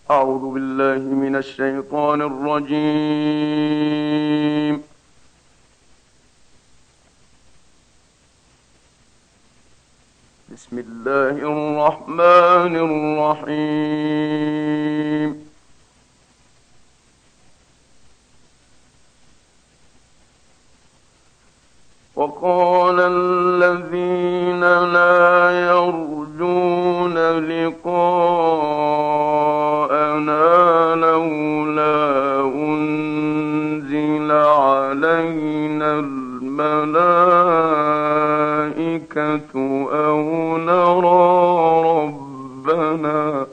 أعوذ بالله من الشيطان الرجيم. بسم الله الرحمن الرحيم. وقال الذين لا يرجون لقاءنا لولا أنزل علينا الملائكة أو نرى ربنا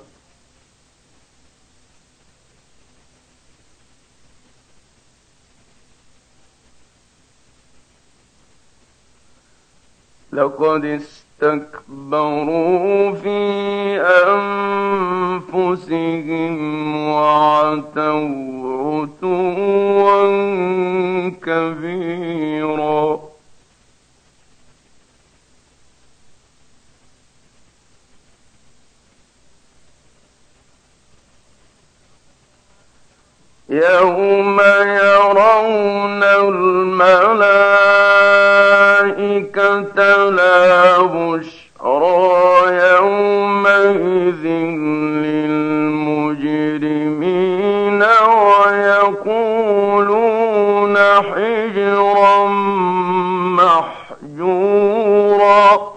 لقد استكبروا في أنفسهم وعتوا عتوا كبيرا. يوم يرون الملائكة لا بشرى يومئذ للمجرمين ويقولون حجرا محجورا.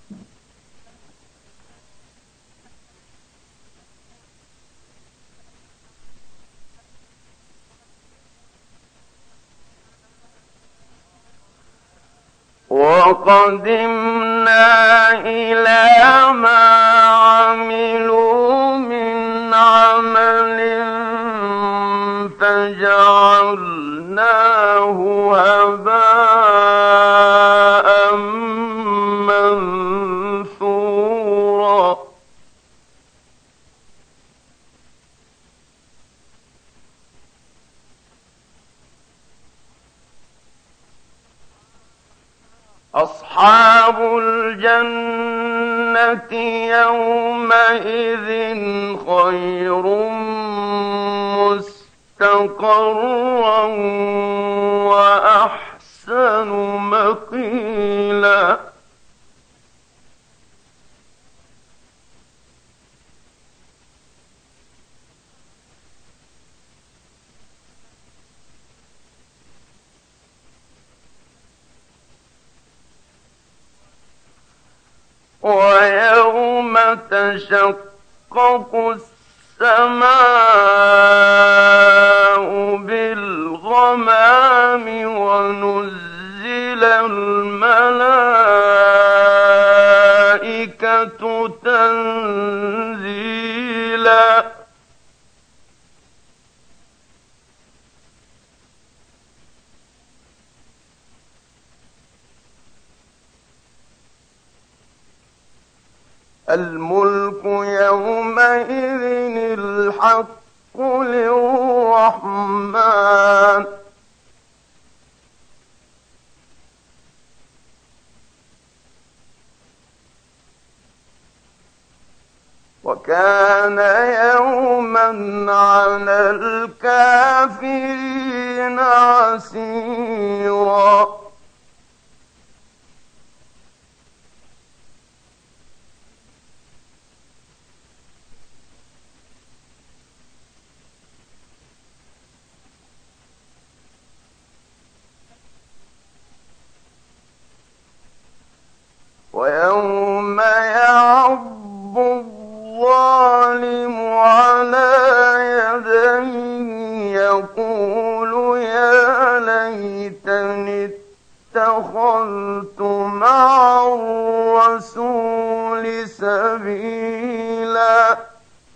وقدمنا إلى ما عملوا من عمل فجعلناه هباء منثورا. أصحاب الجنة يومئذ خير مستقرا وأحسن مقيلا. ويوم تشقق السماء بالغمام ونزل الملائكة تنزيلا. الملك يومئذ الحق للرحمن وكان يوما على الكافرين عسيرا. ويوم يعض الظالم على يديه يقول يا ليتني اتخذت مع الرسول سبيلا.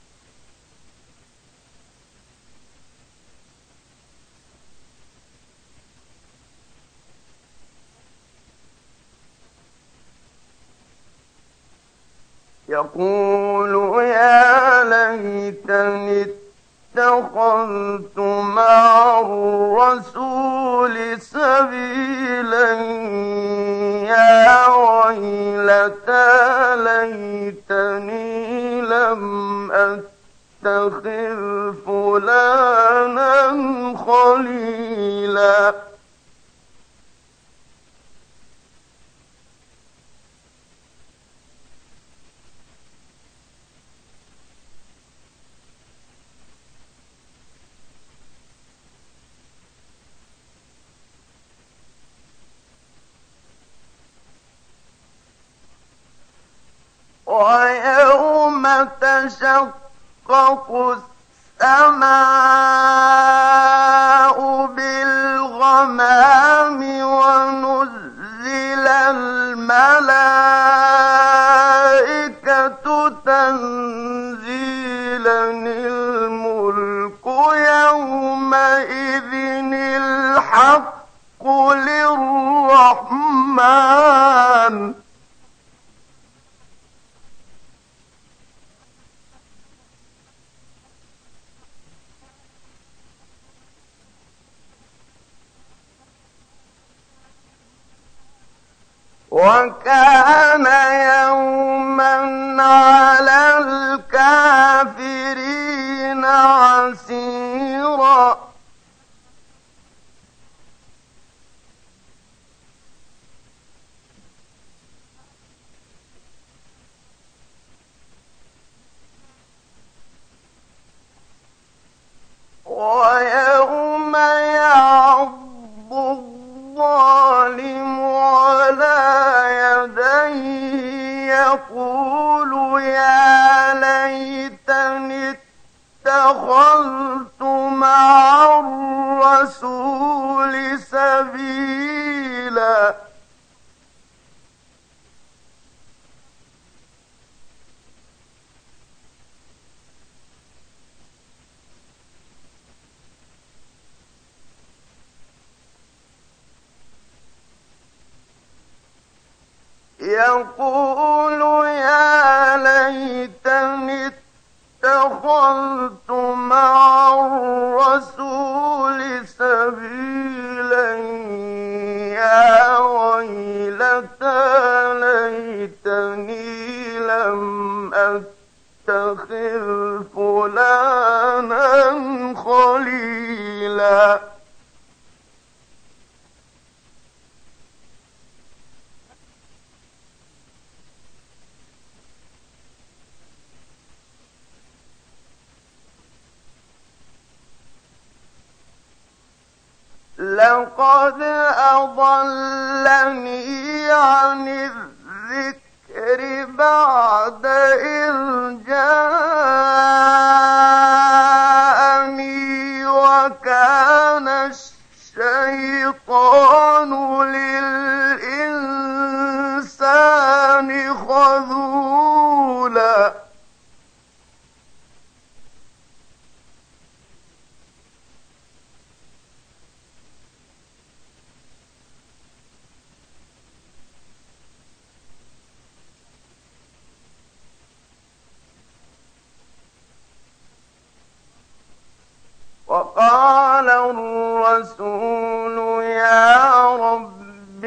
يقول يا ليتني اتخذت مع الرسول سبيلا يا ويلتى ليتني لم أتخذ فلانا خليلا. ويوم تشقق السماء بالغمام ونزل الملائكة تنزيلا الملك يومئذ الحق للرحمن. وكان يوما على الكافرين عسيرا. ويوم يعض الظالم على يديه يقول يا ليتني اتخذت مع الرسول سبيلا. يقول يا ليتني اتخذت مع الرسول سبيلا يا ويلتى ليتني لم أتخذ فلانا خليلا. لقد أضلني عن الذكر بعد إذ جاءني وكان الشيطان للإنسان خذولا. وقال الرسول يا رب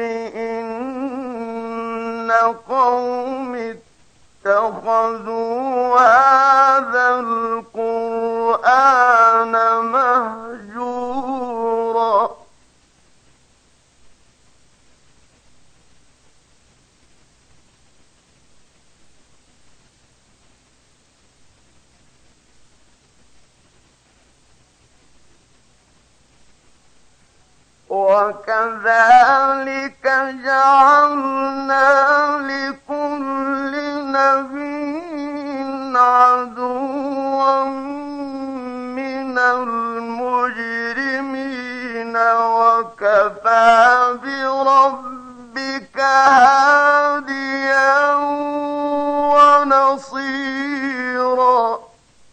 إن قوم اتخذوا هذا القرآن مهجورا. وكذلك جعلنا لكل نبي عدوا من المجرمين وكفى بربك هاديا ونصيرا.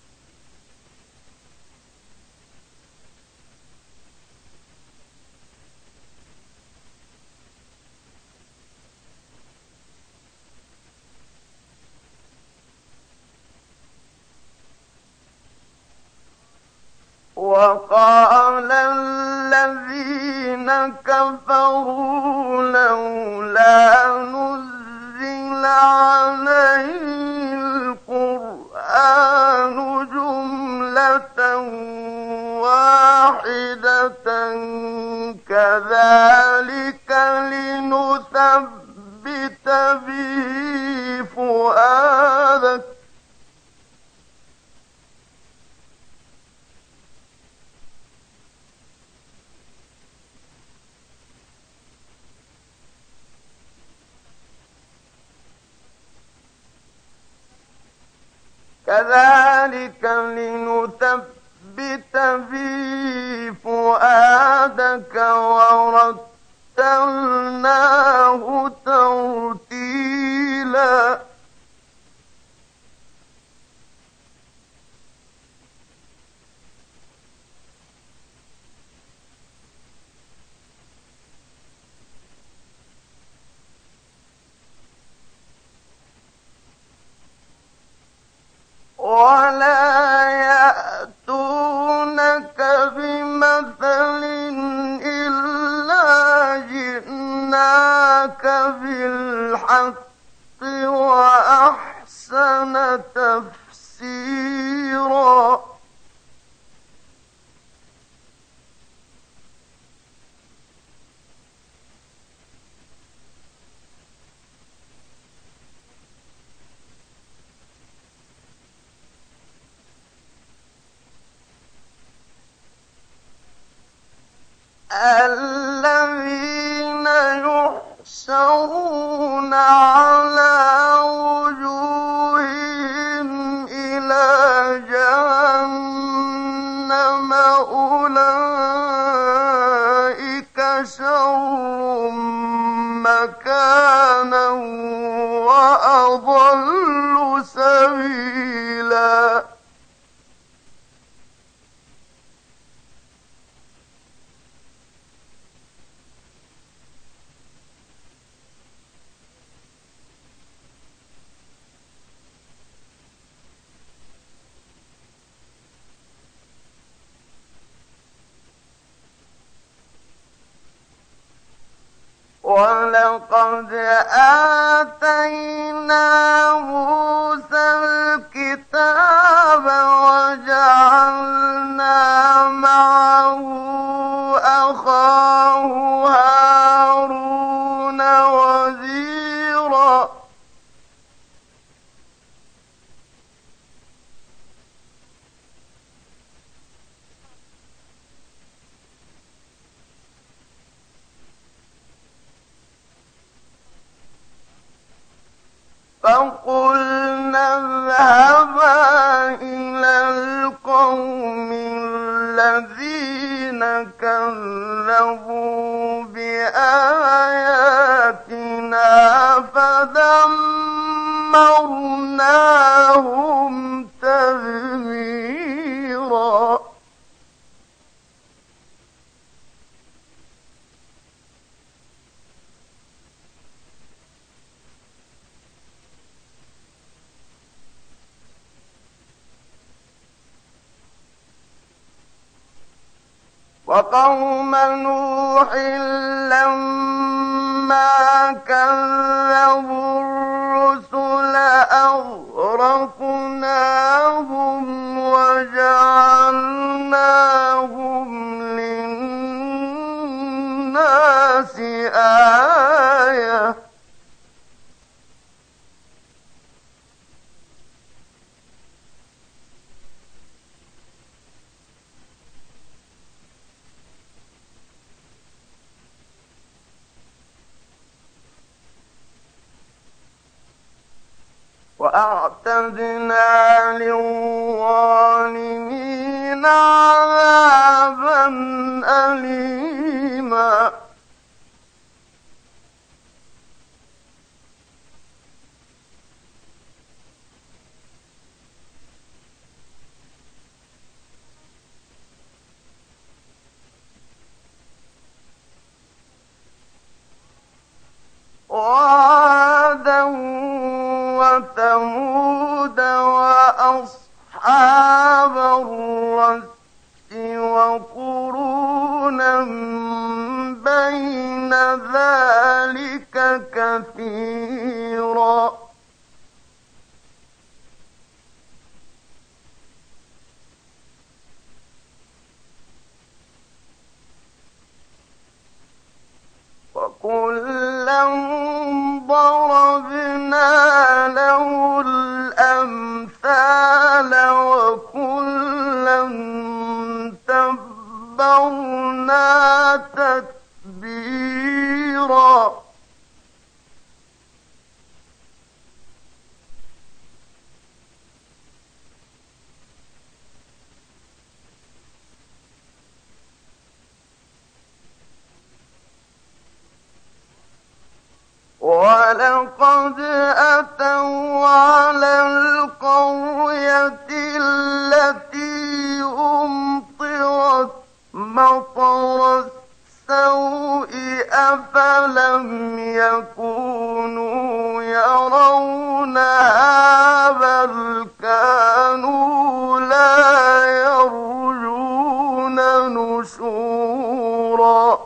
وقال الذين كفروا لولا نزل عليه القرآن جملة كذلك لنثبت به فؤادك ورتلناه ترتيلا ولا يأتونك بمثل إلا جئناك بالحق وأحسن تفسيرا الذين يحشرون على وجوههم إلى جهنم أولئك شر مكانا وأضل سبيلا ولقد آتينا موسى الكتاب وجعلنا معه أخاه هارون وزيرا فقلنا اذهبا إلى القوم الذين كذبوا بآياتنا فدمرناهم تدميرا وقوم نوح لما كذبوا الرسل أغرقناهم وجعلناهم للناس آية وأعتدنا للظالمين عذابا أليما وعادا وثمود وأصحاب الرس وقرونا بين ذلك كثيرا وكلا ضربنا له الأمثال وكلا تبرنا تتبيرا ولقد أتوا على القرية التي أمطرت مطر السوء أفلم يكونوا يرونها بل كانوا لا يرجون نشورا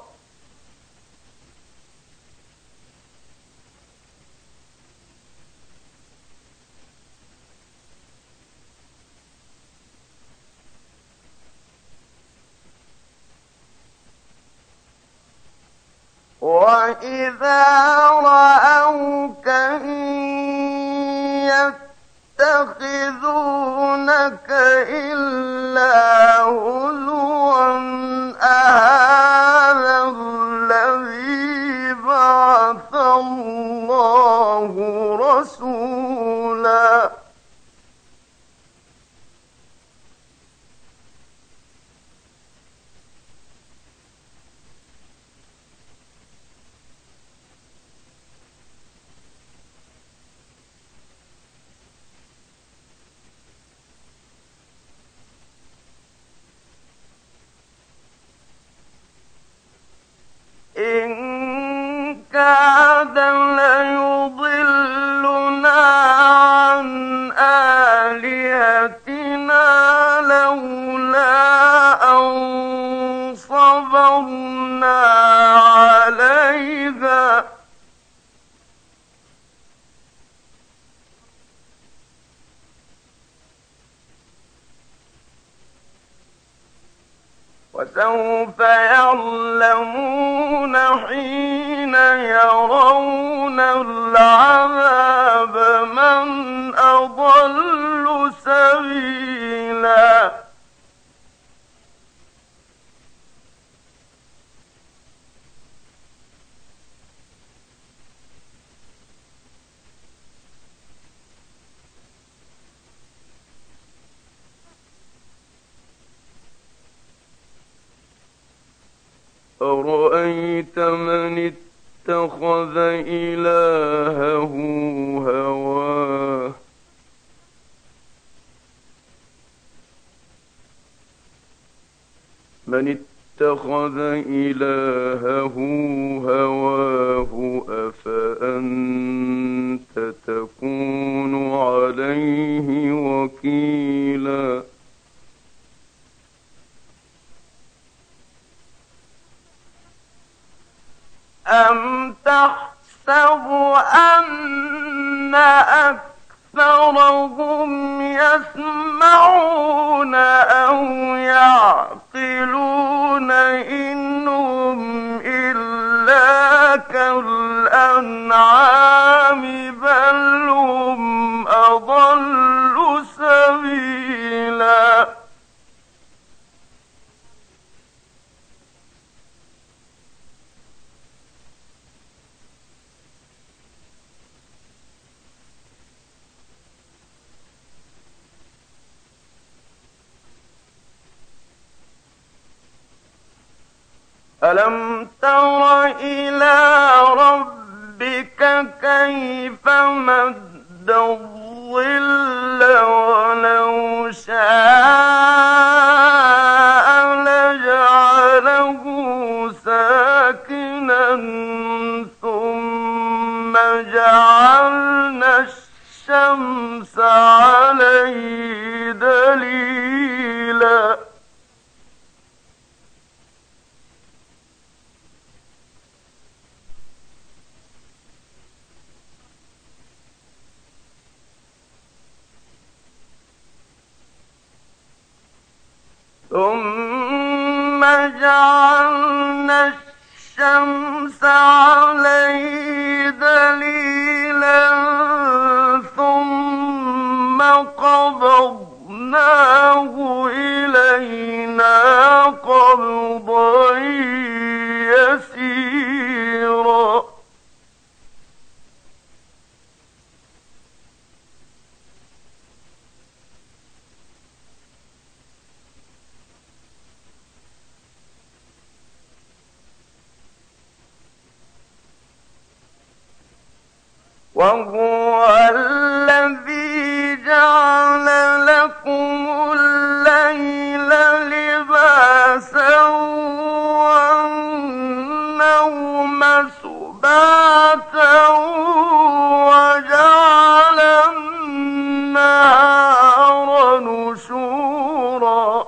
وَإِذَا رَأَوْكَ إِن يَتَّخِذُونَكَ إِلَّا هُزُوًا أَهَٰذَا الَّذِي بَعَثَ اللَّهُ رَسُولًا إن كاد ليضلنا عن آلهتنا لولا أن صبرنا عليها وسوف يعلمون حين يرون العذاب من أضل سبيلا أرأيت من اتخذ إلهه هواه أفأنت تكون عليه وكيلا أم تحسب أن أكثرهم يسمعون أو يعقلون إنهم إلا كالأنعام بل هم أضل سبيلا ألم تر إلى ربك كيف مد الظل ولو شاء لجعله ساكنا ثم جعلنا الشمس عليه دليلا ثم جعلنا الشمس عليه دليلا ثم قبضناه إلينا قبضا يسيرا وهو الذي جعل لكم الليل لباسا والنوم سباتا وجعل النهار نشورا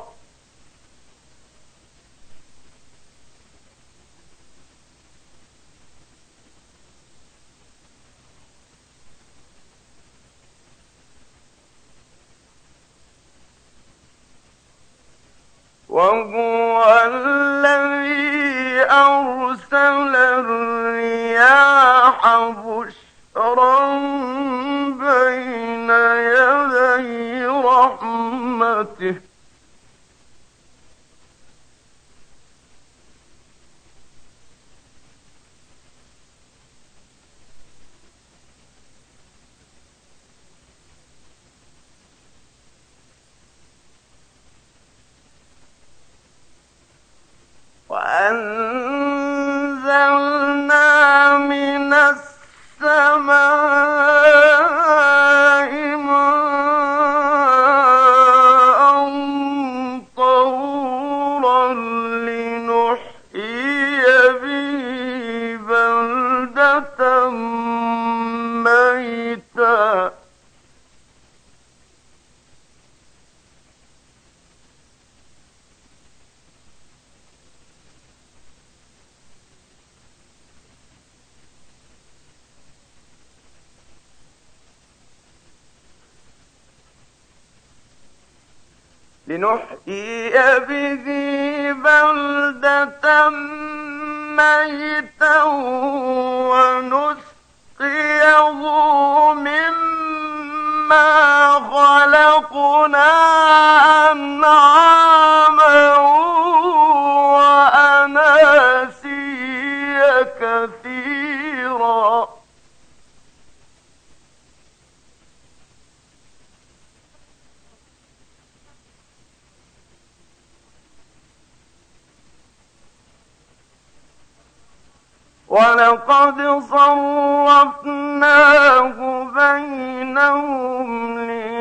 وهو الذي أرسل الرياح بشرا بين يدي رحمته وأنزلنا من السماء ماء طهورا لنحيي به بلدة ميتا بلدة ميتا ونسقيه مما خلقنا أنعاما وأناسيا كثيرا ولقد صرفناه بينهم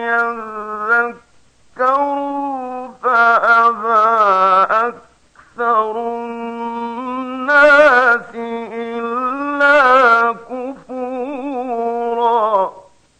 ليذكروا فأبى أكثر الناس إلا كفورا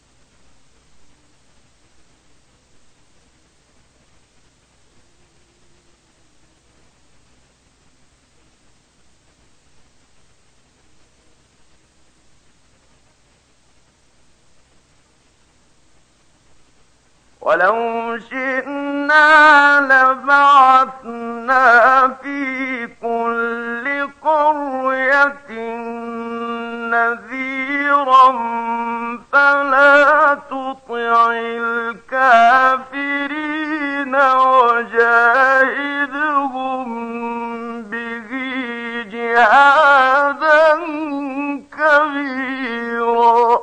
ولو شئنا لبعثنا في كل قرية نذيرا فلا تطع الكافرين وجاهدهم به جهادا كبيرا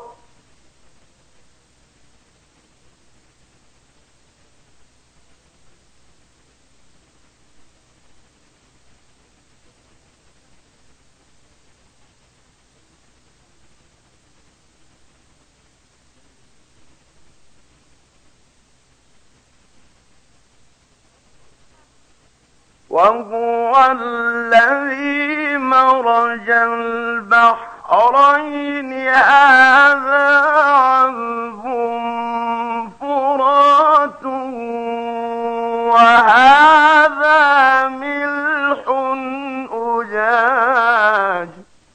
وهو الذي مرج البحرين هذا عذب فرات وهذا ملح أجاج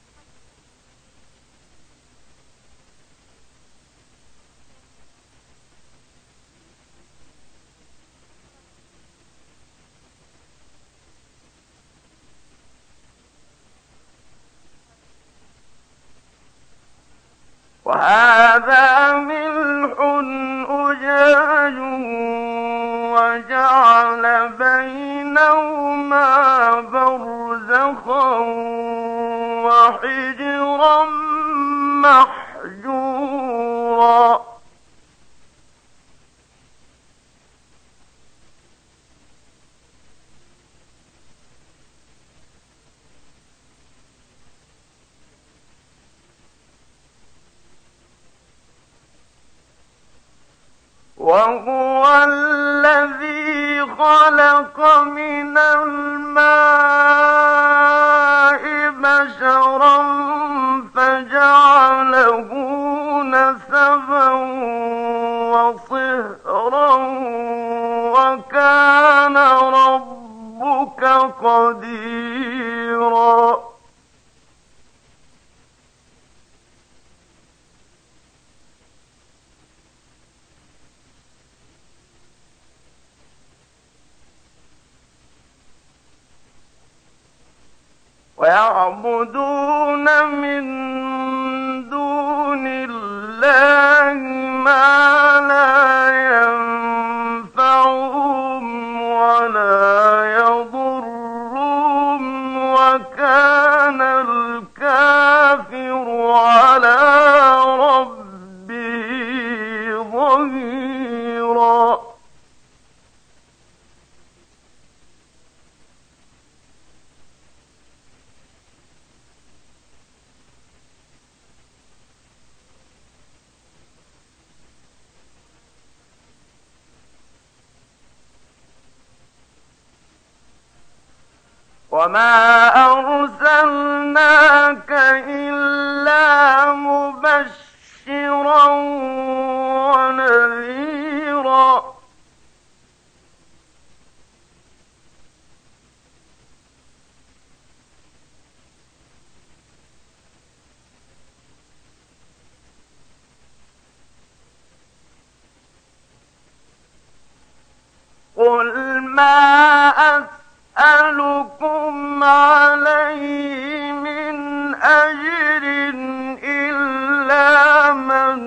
وهذا ملح أجاج وجعل بينهما برزخا وحجرا محجورا وهو الذي خلق من الماء بشرا فجعله نسبا وصهرا وكان ربك قديرا ويعبدون من دون الله ما لا ينفعهم ولا يضرهم وكان الكافر على ربه ظهيرا وما أرسلناك إلا مبشرا ونذيرا قل ما أسألكم عليه من أجر إلا من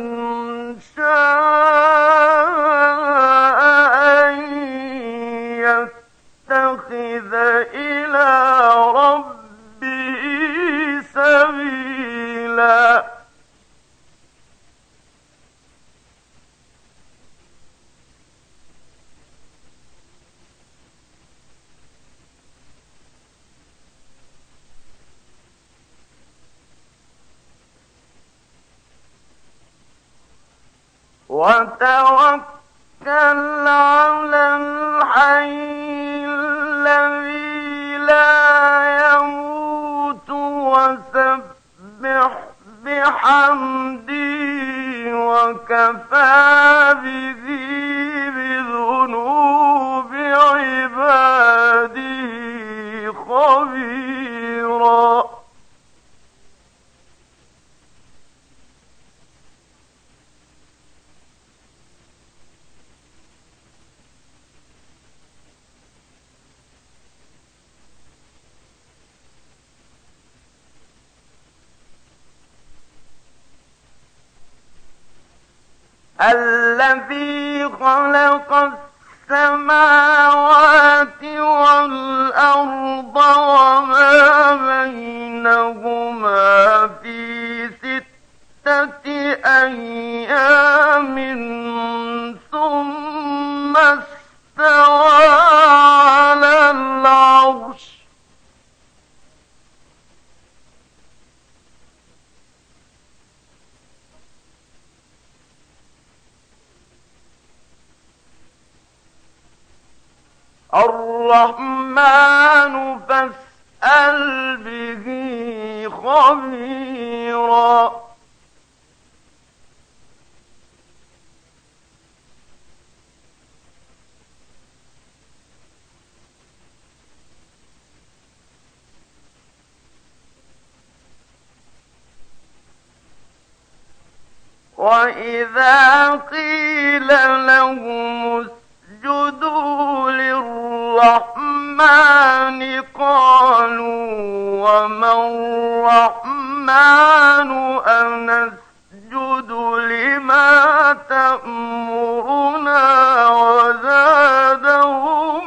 شاء أن يتخذ إلى ربه سبيلا وتوكل على الحي الذي لا يموت وسبح بحمده وكفى به بذنوب عباده خبيرا الذي خلق السماوات والأرض وما بينهما في 6 أيام ثم استوى على العرش الرحمن فاسأل به خبيرا وإذا قيل لهم اسجدوا للرحمن قالوا وما الرحمن أنسجد لما تأمرنا وزادهم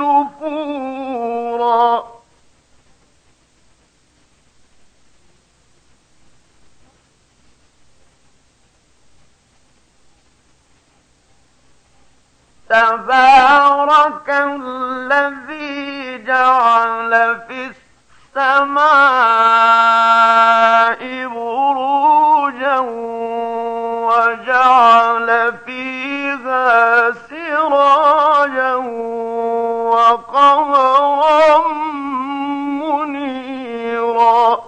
نفورا تبارك الذي جعل في السماء بروجا وجعل فيها سراجا وقمرا منيرا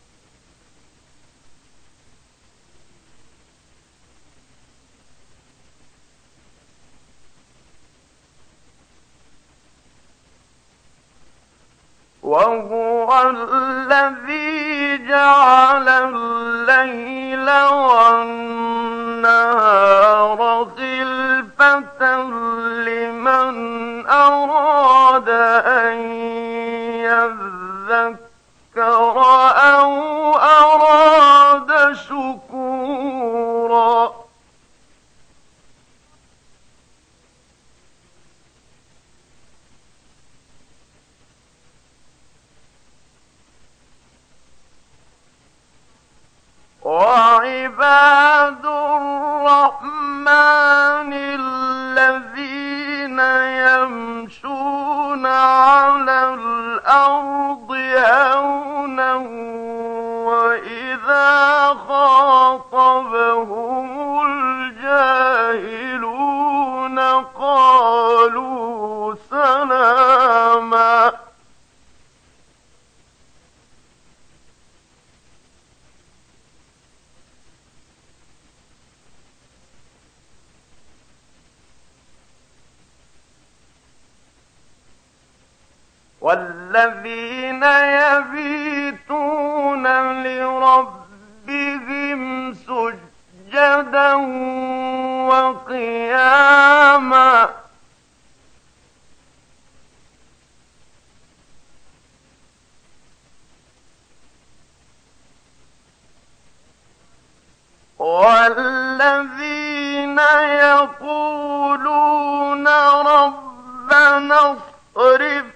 وهو الذي جعل الليل والنهار خلفة لمن أراد أن يذكر أو أراد شكورا وعباد الرحمن الذين يمشون على الأرض هونا وإذا خاطبهم الجاهلون قالوا سلاما والذين يبيتون لربهم سجدا وقياما والذين يقولون ربنا اصرف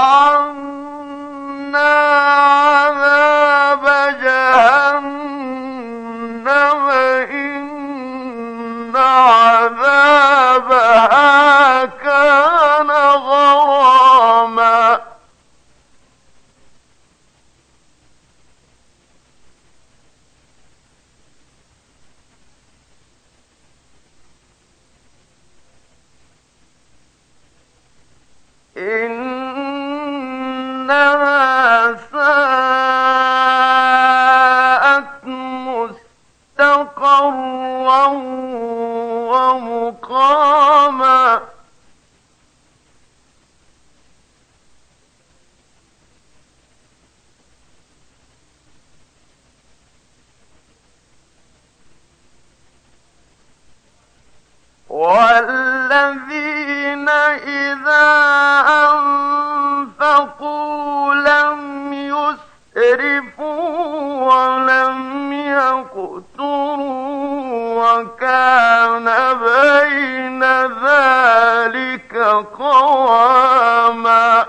عنا عذاب جهنم إن عذابها كان غراما إنها ساءت مستقرا ومقاما والذين إذا أنفقوا لم يسرفوا ولم يقتروا وكان بين ذلك قواما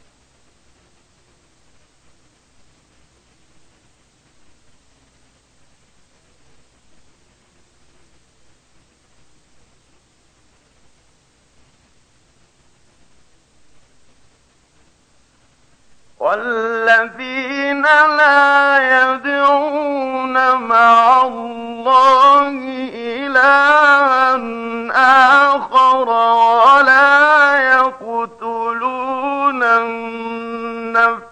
والذين لا يدعون مع الله إلها آخر ولا يقتلون النفس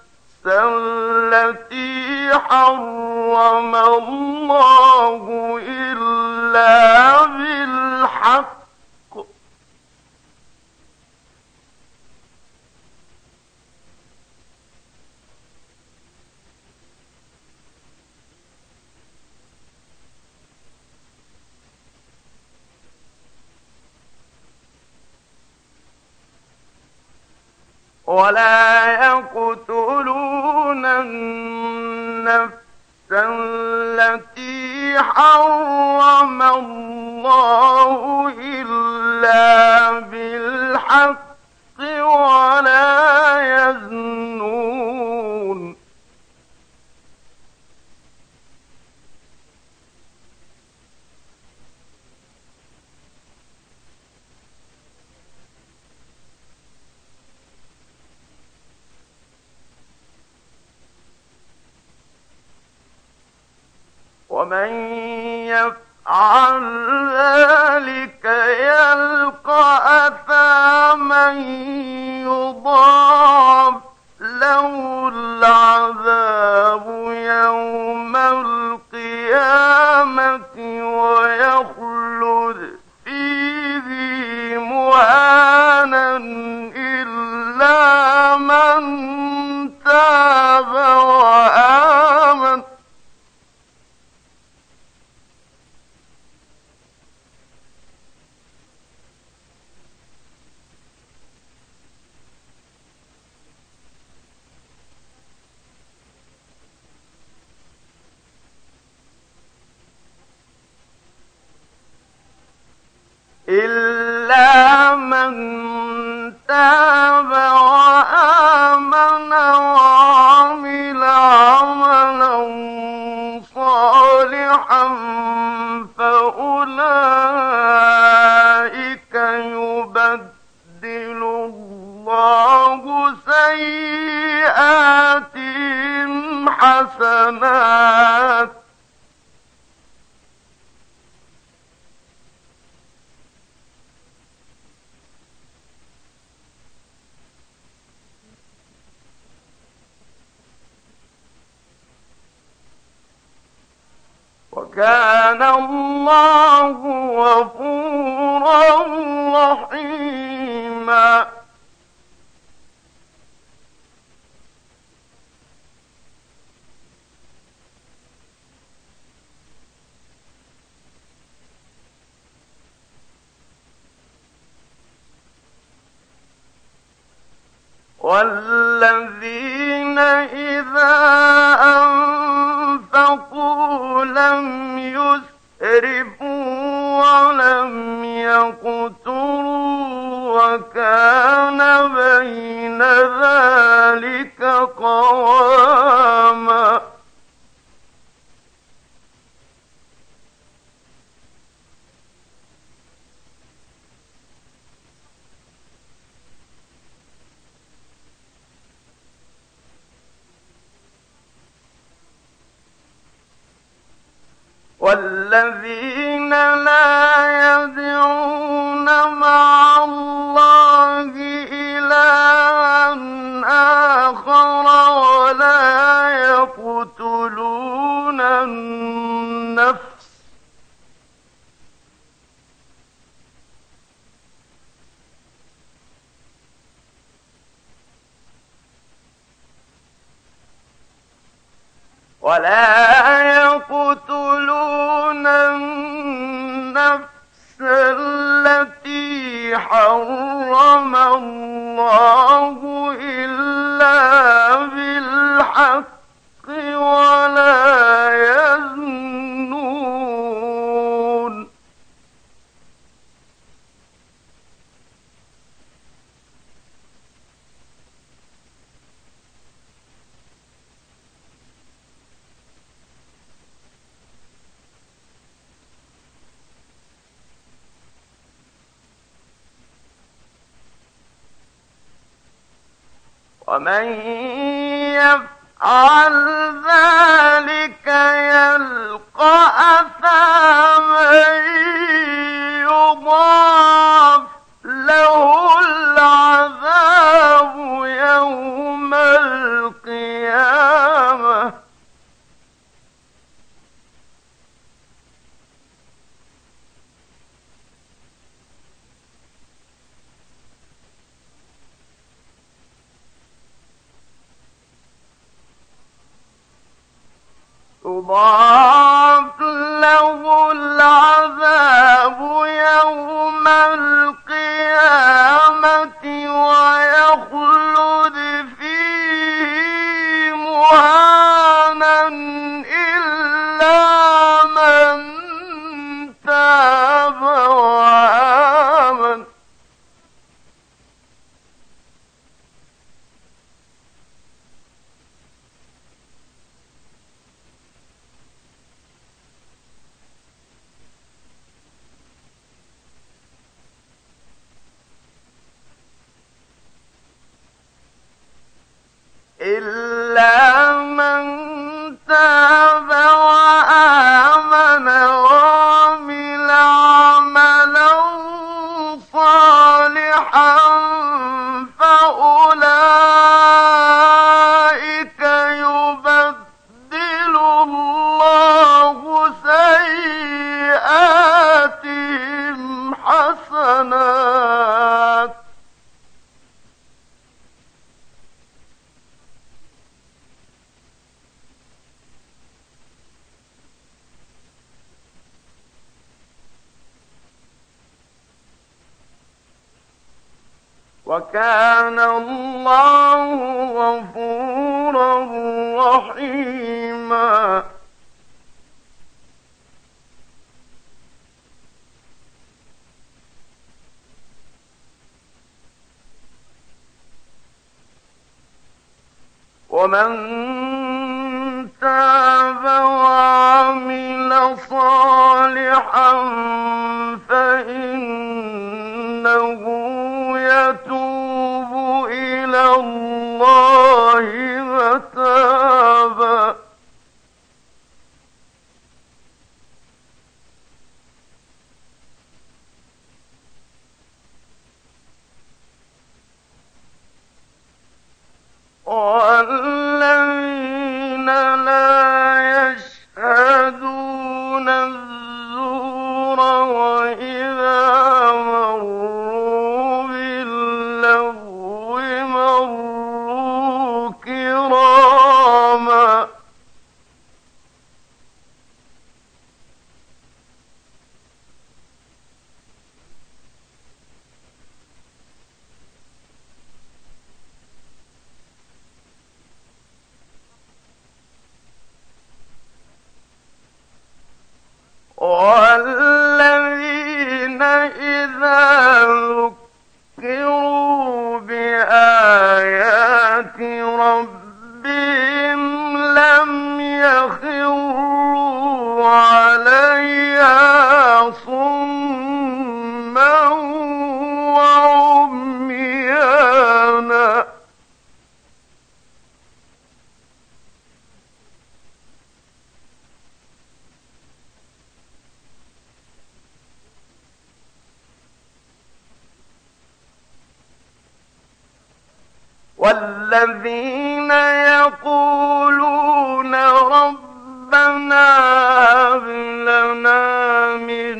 التي حرم الله إلا بالحق ولا يقتلون النفس التي حرم الله إلا بالحق ولا يزنون ومن يفعل ذلك يلقى من يضاعف له العذاب يوم القيامة ويخلد فيه مهانا إلا من تاب وآمن وآمن وعمل عملا صالحا فأولئك يبدل الله سيئاتهم حسنات وكان الله غفورا رحيما والذين إذا أنفقوا لم يسرفوا ولم يقتروا وكان بين ذلك قواما والذين لا يدعون مع الله إلها آخر ولا يقتلون النفس التي حرم الله إلا بالحق ولا يزنون ومن يفعل ذلك يلقى أثاما يضاعف له العذاب يوم القيامة يضاعف له العذاب يوم القيامة ويخلد فيه مهانا إلا من تاب وآمن وكان الله غفورا رحيما. ومن تاب وعمل صالحا فإنه يتوب إلى الله متابا. والذين لا يشهدون الزور وإذا مروا باللغو مروا كراما. والذين إذا ذكروا بآيات ربهم لم يخروا عليها صما وعميانا. والذين يقولون ربنا هب لنا من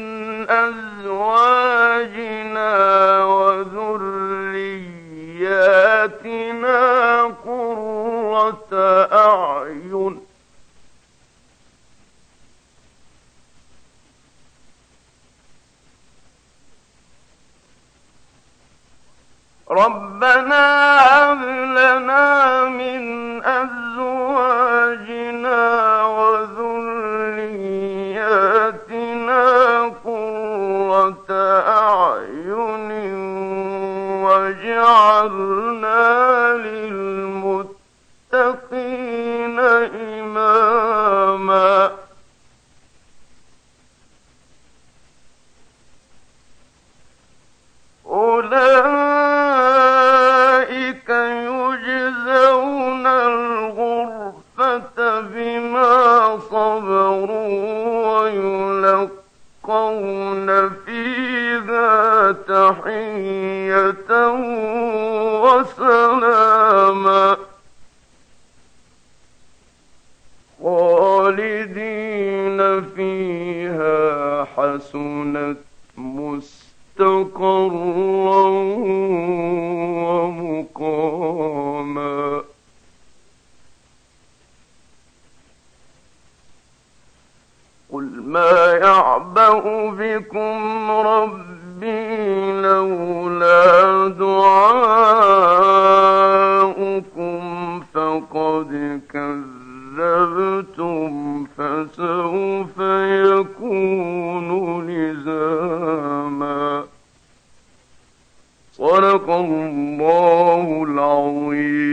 أزواجنا وذرياتنا قرة أعين ربنا هب لنا من أزواجنا وذرياتنا قرة أعين واجعلنا للمتقين إماما. أولئك يجزون الغرفة بما صبروا ويلقون فيها تحية وسلاما خالدين فيها حسنت مستقرا ومقاما. قل ما يعبأ بكم ربي لولا دعاؤكم فقد كذبتم فسوف يكون لزاما. صدق الله العظيم.